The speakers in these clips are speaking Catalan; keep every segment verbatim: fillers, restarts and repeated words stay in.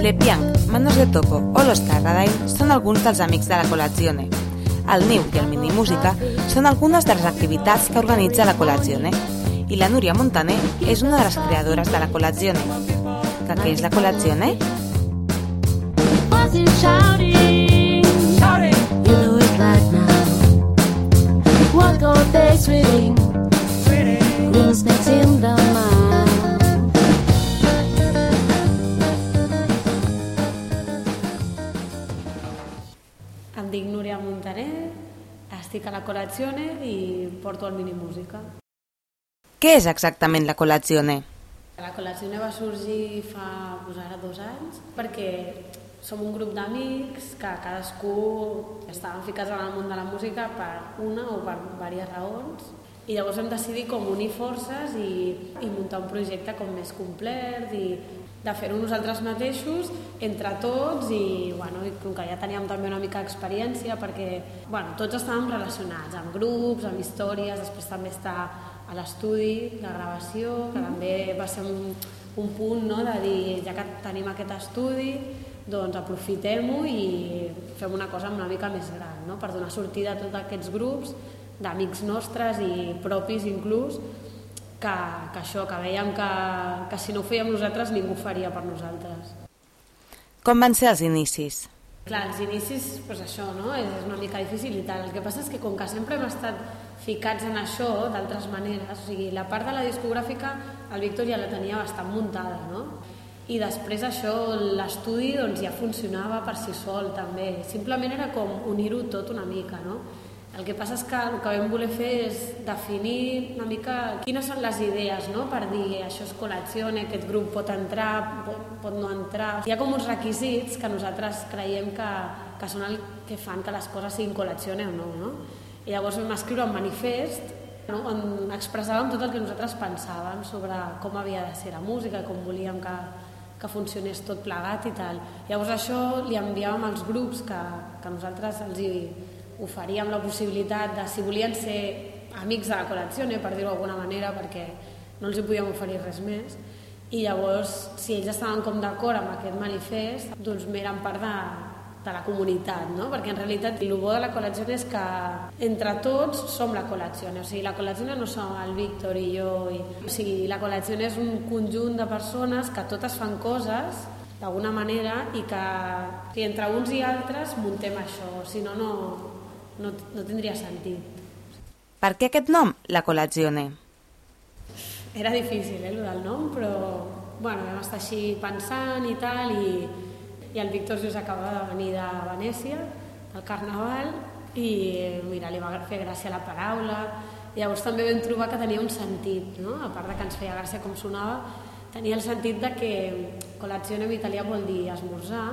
Le Piang, Manos de Toco o Los Carradine són alguns dels amics de la Colazione. El Niu i el Minimúsica són algunes de les activitats que organitza la Colazione. I la Núria Montaner és una de les creadores de la Colazione. Que què és la Colazione? Em dic Núria Montaner, estic a la Colazione i porto el Minimúsica. Què és exactament la Colazione? La Colazione va sorgir fa doncs, ara dos anys perquè som un grup d'amics que cadascú estàvem ficats en el món de la música per una o per diverses raons i llavors vam decidir com unir forces i, i muntar un projecte com més complet i de fer-ho nosaltres mateixos entre tots i, bueno, i com que ja teníem també una mica d'experiència perquè bueno, tots estàvem relacionats amb grups, amb històries, després també està a l'estudi, la gravació, que també va ser un, un punt no, de dir, ja que tenim aquest estudi, doncs aprofitem-ho i fem una cosa una mica més gran, no? Per donar sortida a tots aquests grups d'amics nostres i propis inclús, que, que això, que veiem que, que si no ho fèiem nosaltres ningú ho faria per nosaltres. Com van ser els inicis? Clar, els inicis, doncs això, no? És una mica difícil i tal. El que passa és que com que sempre hem estat ficats en això d'altres maneres, o sigui, la part de la discogràfica el Víctor ja la tenia bastant muntada, no? I després això, l'estudi doncs, ja funcionava per si sol també. Simplement era com unir-ho tot una mica, no? El que passa és que el que vam voler fer és definir una mica quines són les idees, no? Per dir això és Colazione, aquest grup pot entrar, pot, pot no entrar. Hi ha com uns requisits que nosaltres creiem que, que són el que fan que les coses siguin Colazione o no, no? I llavors vam escriure un manifest, no? On expressàvem tot el que nosaltres pensàvem sobre com havia de ser la música, com volíem que, que funcionés tot plegat i tal. Llavors això li enviàvem als grups que, que nosaltres els hi oferíem la possibilitat de, si volien ser amics de la Colazione, per dir-ho d'alguna manera, perquè no els hi podíem oferir res més, i llavors, si ells estaven com d'acord amb aquest manifest, doncs eren part de, de la comunitat, no? Perquè en realitat el bo de la Colazione és que entre tots som la Colazione, o sigui, la Colazione no som el Víctor i jo, i... o sigui, la Colazione és un conjunt de persones que totes fan coses d'alguna manera i que, que entre uns i altres muntem això, si no, no No, no tindria sentit. Per què aquest nom, la Colazione? Era difícil, eh, el del nom, però bueno, vam estar així pensant i tal, i, i el Víctor just acaba de venir de Venècia, del Carnaval, i mira, li va fer gràcia la paraula, i llavors també vam trobar que tenia un sentit, no? A part de que ens feia gràcia com sonava, tenia el sentit de que Colazione en italià vol dir esmorzar,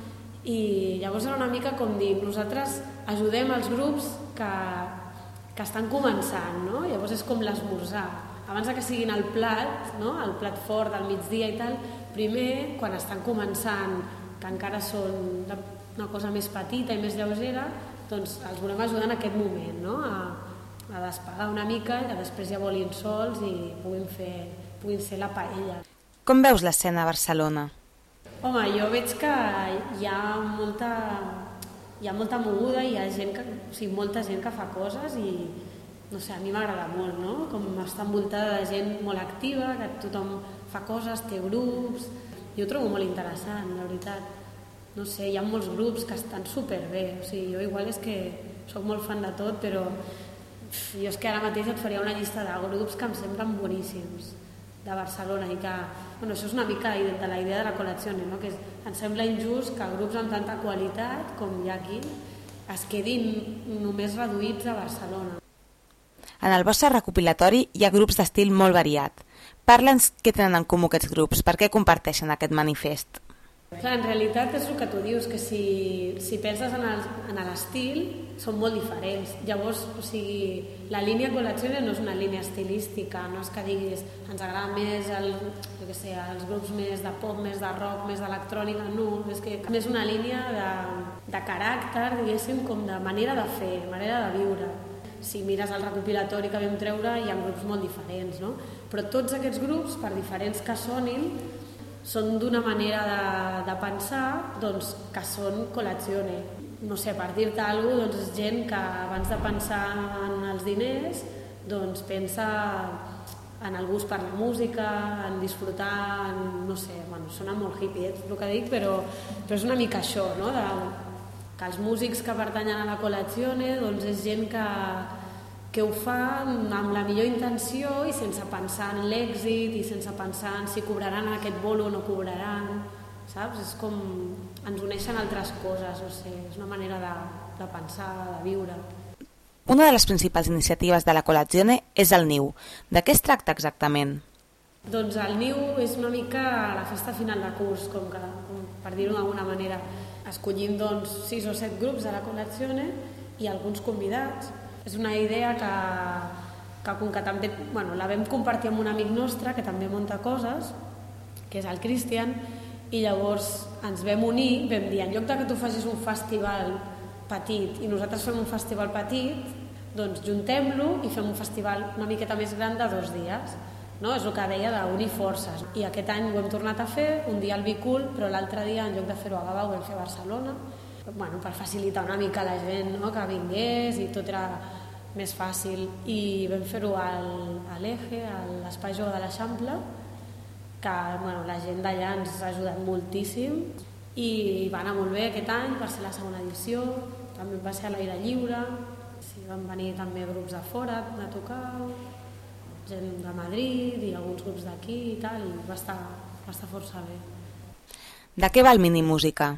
i llavors era una mica com dir, nosaltres ajudem els grups que, que estan començant, no? Llavors és com l'esmorzar. Abans que siguin el plat, no? El plat fort del migdia i tal, primer, quan estan començant, que encara són una cosa més petita i més lleugera, doncs els volem ajudar en aquest moment, no? A, a despegar una mica i que després ja volin sols i puguin, fer, puguin ser la paella. Com veus l'escena a Barcelona? Home, jo veig que hi ha molta, hi ha molta moguda, hi ha gent que, o sigui, molta gent que fa coses i, no sé, a mi m'agrada molt, no? Com està envoltada de gent molt activa, que tothom fa coses, té grups, jo ho trobo molt interessant, la veritat. No sé, hi ha molts grups que estan superbé, o sigui, jo igual és que soc molt fan de tot, però jo és que ara mateix et faria una llista de grups que em semblen boníssims de Barcelona i que, bueno, això és una mica de la idea de la Colazione, no? Que és, ens sembla injust que grups amb tanta qualitat com hi ha aquí es quedin només reduïts a Barcelona. En el vostre recopilatori hi ha grups d'estil molt variat. Parla'ns què tenen en comú aquests grups, per què comparteixen aquest manifest? Clar, en realitat és el que tu dius, que si, si penses en l'estil, són molt diferents. Llavors, o sigui, la línia Colazione no és una línia estilística, no és que diguis ens agrada més el, jo què sé, els grups més de pop, més de rock, més d'electrònica, no, és que és una línia de, de caràcter, diguéssim, com de manera de fer, manera de viure. Si mires el recopilatori que vam treure, hi ha grups molt diferents, no? Però tots aquests grups, per diferents que sonin, són d'una manera de, de pensar doncs, que són col·lazione. No sé, per dir-te alguna cosa, doncs és gent que abans de pensar en els diners doncs pensa en el gust per la música, en disfrutar, en, no sé, bueno, sona molt hippie, eh, el que dic, però, però és una mica això, no? De, que els músics que pertanyen a la col·lazione doncs és gent que, que ho fa amb la millor intenció i sense pensar en l'èxit i sense pensar en si cobraran aquest bolo o no cobraran, saps? És com ens uneixen altres coses, no sé, és una manera de, de pensar, de viure. Una de les principals iniciatives de la col·lazione és el Niu. De què es tracta exactament? Doncs el Niu és una mica la festa final de curs, com que, com per dir-ho d'alguna manera. Escollim doncs, sis o set grups de la col·lazione i alguns convidats. És una idea que, que com que també bueno, la vam compartir amb un amic nostre que també munta coses, que és el Cristian, i llavors ens vam unir, vam dir, en lloc de que tu facis un festival petit i nosaltres fem un festival petit, doncs juntem-lo i fem un festival una miqueta més gran de dos dies. No? És el que deia d'unir forces. I aquest any ho hem tornat a fer, un dia al Bicul, però l'altre dia, en lloc de fer-ho a Gavà, ho vam fer a Barcelona, bueno, per facilitar una mica a la gent, no? Que vingués i tot era més fàcil. I vam fer-ho al, a l'Eje, a l'Espai Jove de l'Eixample, que bueno, la gent d'allà ens ha ajudat moltíssim i va anar molt bé aquest any, va ser la segona edició, també va ser a l'aire lliure, sí, van venir també grups de fora a tocar, gent de Madrid i alguns grups d'aquí i tal, i va estar, va estar força bé. De què va el Minimúsica?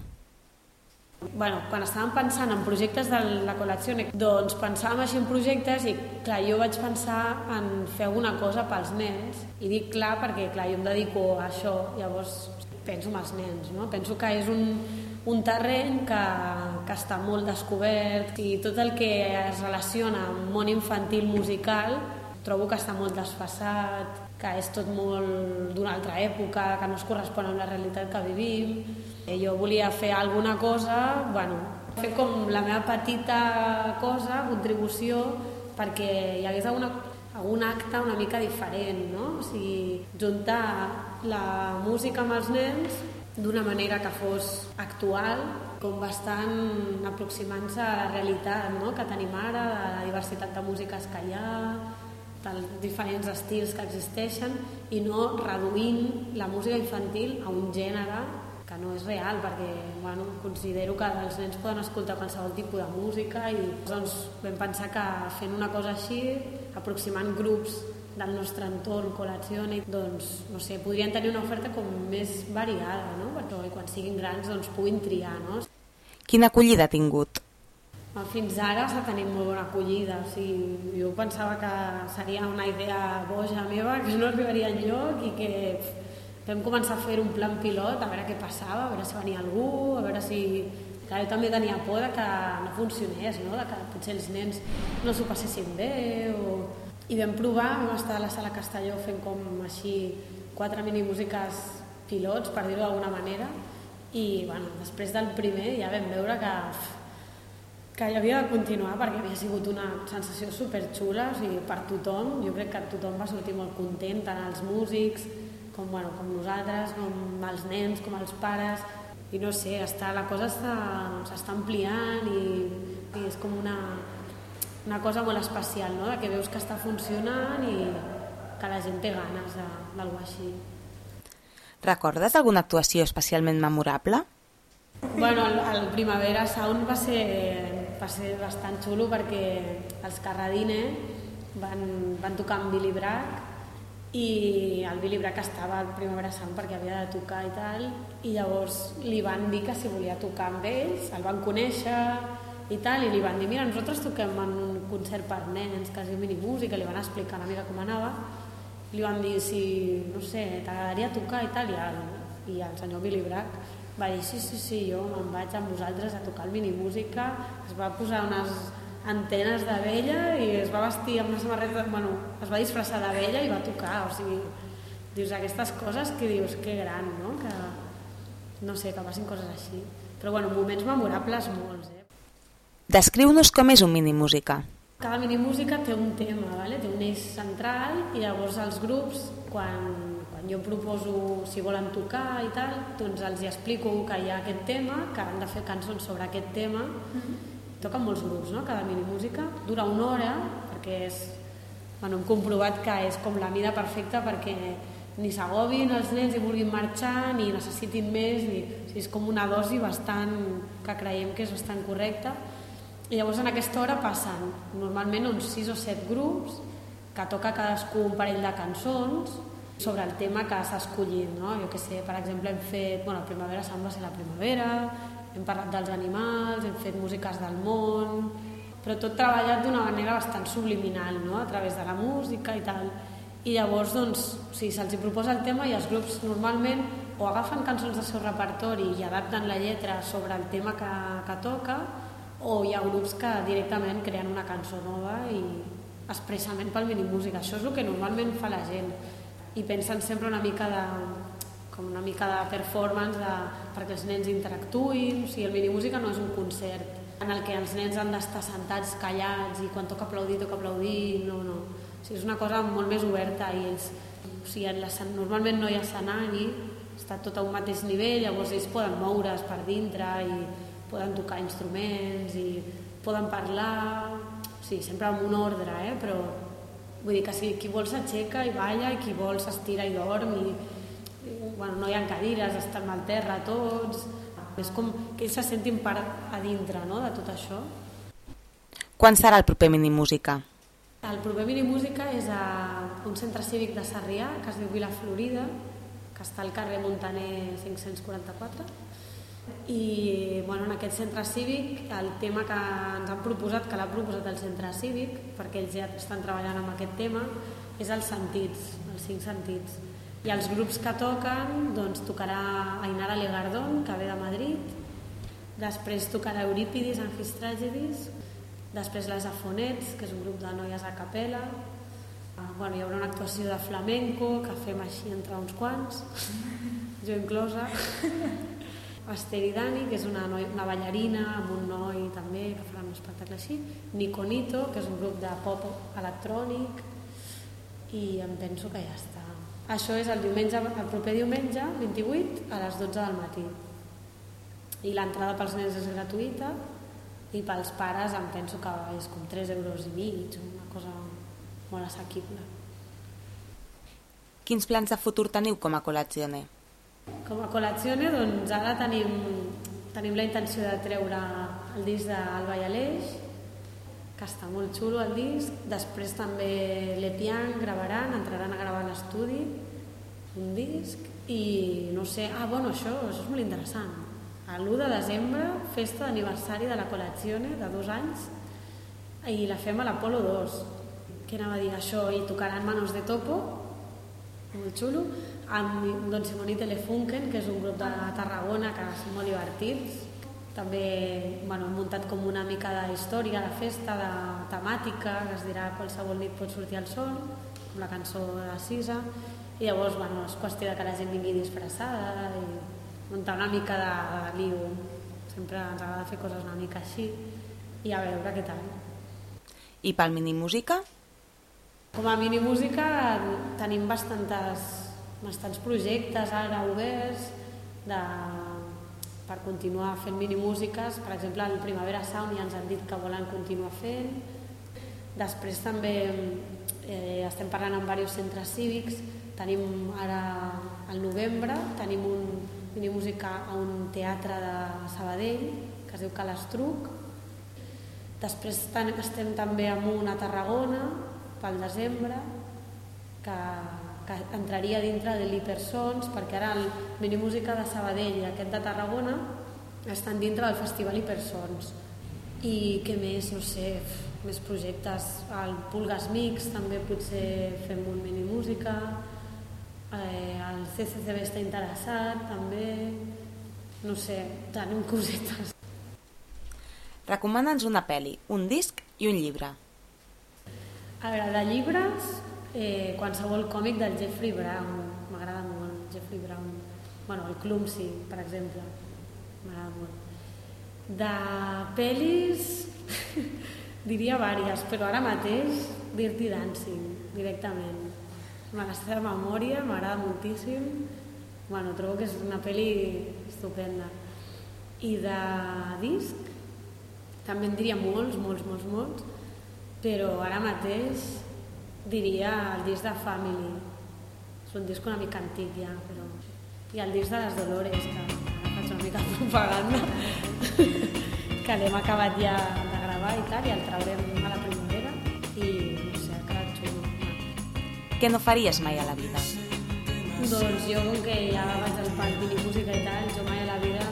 Bueno, quan estàvem pensant en projectes de la col·lazione, doncs pensàvem així en projectes i clar, jo vaig pensar en fer alguna cosa pels nens, i dic clar perquè clar, jo em dedico a això, llavors penso en els nens, no? Penso que és un, un terreny que, que està molt descobert i tot el que es relaciona amb món infantil musical trobo que està molt desfasat, que és tot molt d'una altra època, que no es correspon amb la realitat que vivim. I jo volia fer alguna cosa, bueno, fer com la meva petita cosa, contribució, perquè hi hagués alguna, algun acte una mica diferent, no? O sigui, juntar la música amb els nens d'una manera que fos actual, com bastant aproximant-se a la realitat, no? Que tenim ara, de la diversitat de músiques que hi ha, dels diferents estils que existeixen i no reduint la música infantil a un gènere que no és real, perquè bueno, considero que els nens poden escoltar qualsevol tipus de música i doncs vam pensar que fent una cosa així, aproximant grups del nostre entorn, col·lazione, doncs, no sé, podrien tenir una oferta com més variada, no? Perquè quan siguin grans doncs puguin triar, no? Quina acollida ha tingut? Fins ara s'ha tenit molt bona acollida. O sigui, jo pensava que seria una idea boja meva, que no arribaria enlloc i que vam començar a fer un plan pilot, a veure què passava, a veure si venia algú, a veure si... Clar, jo també tenia por de que no funcionés, no? De que potser els nens no s'ho passessin bé o... I vam provar, vam estar a la Sala Castelló fent com així quatre minimúsiques pilots, per dir-ho d'alguna manera, i bueno, després del primer ja vam veure que que hi havia de continuar perquè havia sigut una sensació superxula, o sigui, per tothom. Jo crec que tothom va sortir molt content, tant els músics com, bueno, com nosaltres, com els nens, com els pares, i no sé, està, la cosa s'està ampliant i, i és com una, una cosa molt especial, no? De que veus que està funcionant i que la gent té ganes d'algú així. Recordes alguna actuació especialment memorable? Bueno, el, el Primavera Sound va ser, va ser bastant xulo perquè els Carradine van, van tocar amb Billy Bragg i el Billy Bragg estava al Primavera Sound perquè havia de tocar i tal, i llavors li van dir que si volia tocar amb ells, el van conèixer i tal, i li van dir, mira, nosaltres toquem en un concert per nens que es diu Minimúsica, li van explicar una mica com anava, li van dir si, no sé, t'agradaria tocar i tal, i el, i el senyor Billy Bragg va dir, sí, sí, sí, jo me'n vaig amb vosaltres a tocar el Minimúsica, es va posar unes antenes d'abella i es va vestir amb una samarreta, bueno, es va disfressar d'abella i va tocar, o sigui, dius aquestes coses que dius, que gran, no? Que, no sé, que passin coses així. Però, bueno, moments memorables molts, eh? Descriu-nos com és un Minimúsica. Cada minimúsica té un tema, ¿vale? Té un eix central i llavors els grups, quan, quan jo proposo si volen tocar i tal, doncs els hi explico que hi ha aquest tema, que han de fer cançons sobre aquest tema. Mm-hmm. Toquen molts grups, no?, cada minimúsica. Dura una hora, perquè és... Bueno, hem comprovat que és com la mida perfecta perquè ni s'agobin els nens i vulguin marxar, ni necessitin més, ni... O sigui, és com una dosi bastant... que creiem que és bastant correcta. I llavors en aquesta hora passen normalment uns sis o set grups que toca cadascú un parell de cançons sobre el tema que s'ha escollit, no? Jo què sé, per exemple, hem fet... Bueno, Primavera Sound va ser la primavera, hem parlat dels animals, hem fet músiques del món, però tot treballat d'una manera bastant subliminal, no?, a través de la música i tal. I llavors, doncs, si se'ls hi proposa el tema i els grups normalment o agafen cançons del seu repertori i adapten la lletra sobre el tema que, que toca, o hi ha grups que directament creen una cançó nova i expressament pel minimúsica. Això és el que normalment fa la gent. I pensen sempre una mica de, com una mica de performance de, perquè els nens interactuïn. O sigui, el minimúsica no és un concert en el que els nens han d'estar sentats callats i quan toca aplaudir, toca aplaudir, no, no. O sigui, és una cosa molt més oberta i ells, o sigui, normalment no hi ha escenari, està tot a un mateix nivell, llavors ells poden moure's per dintre i poden tocar instruments i poden parlar, o sigui, sempre amb un ordre, eh? Però vull dir que si qui vol s'aixeca i balla i qui vol s'estira i dorm i, bueno, no hi ha cadires, estan al terra tots. És com que ells se sentin part a dintre, no?, de tot això. Quan serà el proper Minimúsica? El proper Minimúsica és a un centre cívic de Sarrià, que es diu Vila Florida, que està al carrer Montaner cinc-cents quaranta-quatre. I bueno, en aquest centre cívic el tema que ens han proposat, que l'ha proposat el centre cívic, perquè ells ja estan treballant amb aquest tema, és els sentits, els cinc sentits. I els grups que toquen, doncs tocarà Ainara Legardón, que ve de Madrid, després tocarà Eurípidis and His Tragedies, després les Afonets, que és un grup de noies a capella, bueno, hi haurà una actuació de flamenco que fem així entre uns quants, jo inclosa, Esther i Dani, que és una, noi, una ballarina amb un noi també que farà un espectacle així, Nico Nito, que és un grup de pop electrònic, i em penso que ja està. Això és el diumenge, el proper diumenge, vint-i-vuit, a les dotze del matí. I l'entrada pels nens és gratuïta i pels pares em penso que és com tres euros i mig, una cosa molt assequible. Quins plans de futur teniu com a Colazione? Com a Colazione, doncs ara tenim, tenim la intenció de treure el disc d'Alba i Aleix, que està molt xulo el disc. Després també l'Epian gravaran, entraran a gravar a l'estudi un disc i no sé, ah, bueno, això, això és molt interessant. l'u de desembre, festa d'aniversari de la Colazione de dos anys i la fem a l'Apolo dos. Què anava a dir? Això, i tocaran Manos de Topo, molt xulo, amb Don Simón i Telefunken, que és un grup de Tarragona que són molt divertits. També bueno, hem muntat com una mica de història de festa, de temàtica, que es dirà Qualsevol nit pot sortir al sol, com la cançó de Sisa, i llavors bueno, és qüestió de que la gent vingui disfressada i muntar una mica de, de lío. Sempre ens agrada fer coses una mica així i a veure què tal. I pel Minimúsica? Com a Minimúsica tenim bastantes, bastants projectes ara oberts de... per continuar fent minimúsiques. Per exemple, el Primavera Sound ja ens han dit que volen continuar fent. Després també eh, estem parlant amb diversos centres cívics. Tenim ara, al novembre, tenim un minimúsica a un teatre de Sabadell, que es diu Calastruc. Després estem també amb una a Tarragona, pel desembre, que... que entraria dintre de l'Hipersons, perquè ara el Minimúsica de Sabadell i aquest de Tarragona estan dintre del Festival Hipersons. I què més? No sé, més projectes. El Pulgas Mix també potser fem un Minimúsica, eh, el C C C B està interessat també, no sé, tenim cosetes. Recomana'ns una pel·li, un disc i un llibre. A veure, de llibres... Eh, qualsevol còmic del Jeffrey Brown, m'agrada molt Jeffrey Brown, bueno, el Clumsy per exemple, m'agrada molt. De pel·lis diria vàries, però ara mateix Dirty Dancing directament, me la sé de memòria, m'agrada moltíssim. Bueno, trobo que és una pel·li estupenda. I de disc, també en diria molts, molts, molts, molts, però ara mateix diria el disc de Family. És un disc una mica antic ja, però... I el disc de les Dolores, que ara faig una mica de propaganda, que l'hem acabat ja de gravar i tal, i el traurem a la primavera, i no sé, ha quedat xulo. Què no faries mai a la vida? Doncs jo, com que ja vaig al parc de música i tal, jo mai a la vida